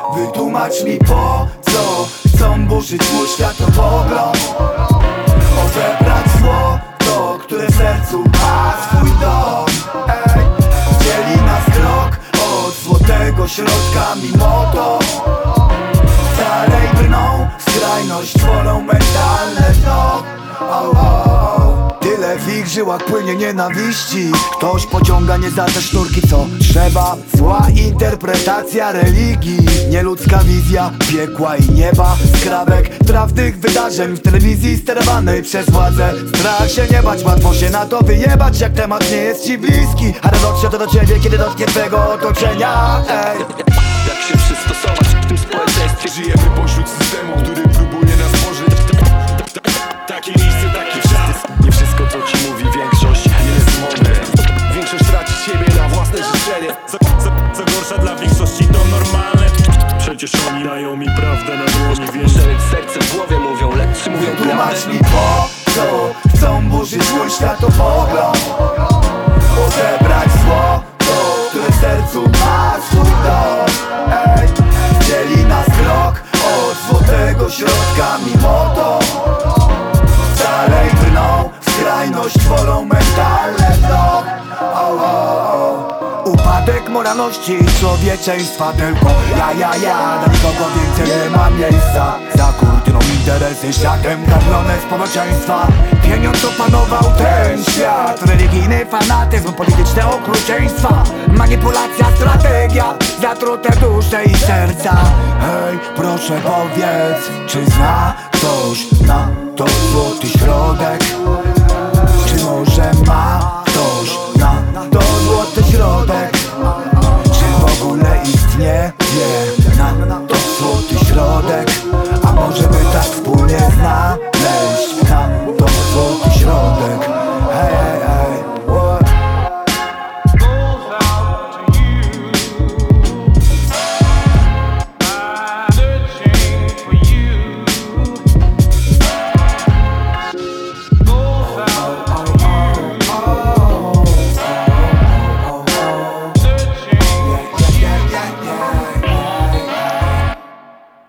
Wytłumacz mi po co chcą burzyć mój światopogląd, odebrać złoto, które w sercu ma swój dom. Dzieli nas krok od złotego środka, mimo to dalej brną w skrajność, wolą mentalne dno. Tyle w ich żyłach płynie nienawiści. Ktoś pociąga nie za te sznurki co trzeba. Zła interpretacja religii, nieludzka wizja piekła i nieba. Skrawek trafnych wydarzeń w telewizji sterowanej przez władzę. Strach się nie bać, łatwo się na to wyjebać, jak temat nie jest ci bliski, ale dotrze to do ciebie, kiedy dotknie twego otoczenia. Jak się przystosować w tym społeczeństwie? Żyjemy pośród systemu, który próbuje nas tworzyć. Takie miejsce, taki czas. Nie wszystko co ci mówi większość jest mądre. Większość traci siebie na własne życzenie. Co gorsza dla większości to normalne. Przecież oni dają mi prawdę na dłoni, więc Szereg serce w głowie mówią, lecz czy mówią Tłumacz prawdę? mi po co chcą burzyć mój światopogląd, odebrać złoto, które w sercu ma swój dom. Dzieli nas krok od złotego środka, mimo to dalej brną w skrajność, wolą mentalne dno. Upadek moralności człowieczeństwa, tylko ja dla nikogo więcej nie ma miejsca. Za kurtyną interesy światem karmione społeczeństwa. Pieniądz opanował ten świat, religijny fanatyzm, polityczne okrucieństwa, manipulacja, strategia, zatrute dusze i serca. Hej, proszę powiedz, czy zna ktoś na to złoty środek?